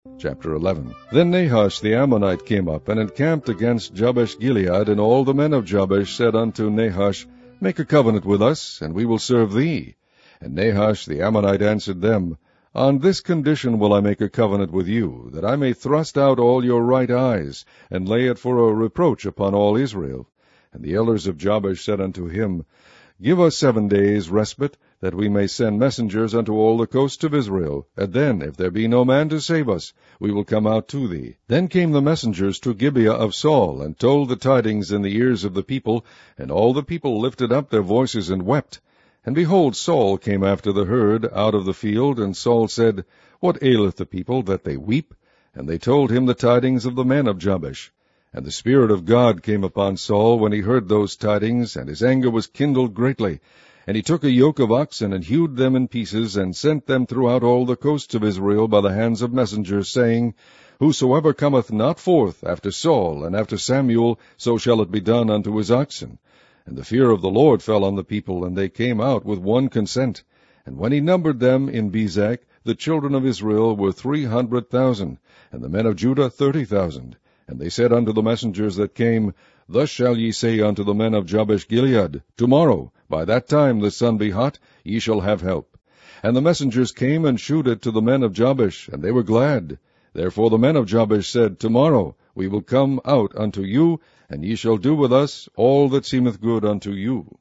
Chapter 11. Then Nahash the Ammonite came up, and encamped against Jabesh-Gilead, and all the men of Jabesh said unto Nahash, Make a covenant with us, and we will serve thee. And Nahash the Ammonite answered them, On this condition will I make a covenant with you, that I may thrust out all your right eyes, and lay it for a reproach upon all Israel. And the elders of Jabesh said unto him, Give us 7 days' respite, that we may send messengers unto all the coasts of Israel, and then, if there be no man to save us, we will come out to thee. Then came the messengers to Gibeah of Saul, and told the tidings in the ears of the people, and all the people lifted up their voices and wept. And behold, Saul came after the herd out of the field, and Saul said, What aileth the people, that they weep? And they told him the tidings of the men of Jabesh. And the Spirit of God came upon Saul when he heard those tidings, and his anger was kindled greatly. And he took a yoke of oxen, and hewed them in pieces, and sent them throughout all the coasts of Israel by the hands of messengers, saying, Whosoever cometh not forth after Saul and after Samuel, so shall it be done unto his oxen. And the fear of the Lord fell on the people, and they came out with one consent. And when he numbered them in Bezek, the children of Israel were 300,000, and the men of Judah 30,000. And they said unto the messengers that came, Thus shall ye say unto the men of Jabesh-Gilead, Tomorrow, by that time the sun be hot, ye shall have help. And the messengers came and shewed it to the men of Jabesh, and they were glad. Therefore the men of Jabesh said, Tomorrow we will come out unto you, and ye shall do with us all that seemeth good unto you.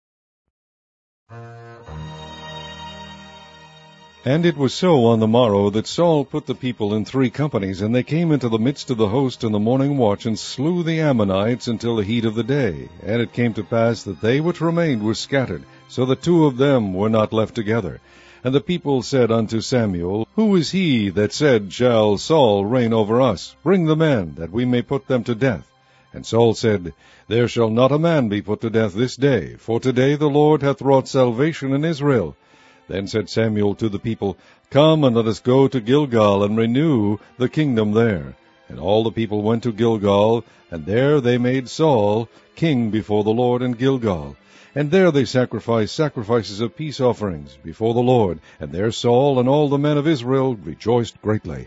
And it was so on the morrow that Saul put the people in 3 companies, and they came into the midst of the host in the morning watch, and slew the Ammonites until the heat of the day. And it came to pass that they which remained were scattered, so that 2 of them were not left together. And the people said unto Samuel, Who is he that said, Shall Saul reign over us? Bring the men, that we may put them to death. And Saul said, There shall not a man be put to death this day, for today the Lord hath wrought salvation in Israel. Then said Samuel to the people, Come, and let us go to Gilgal, and renew the kingdom there. And all the people went to Gilgal, and there they made Saul king before the Lord in Gilgal. And there they sacrificed sacrifices of peace offerings before the Lord. And there Saul and all the men of Israel rejoiced greatly.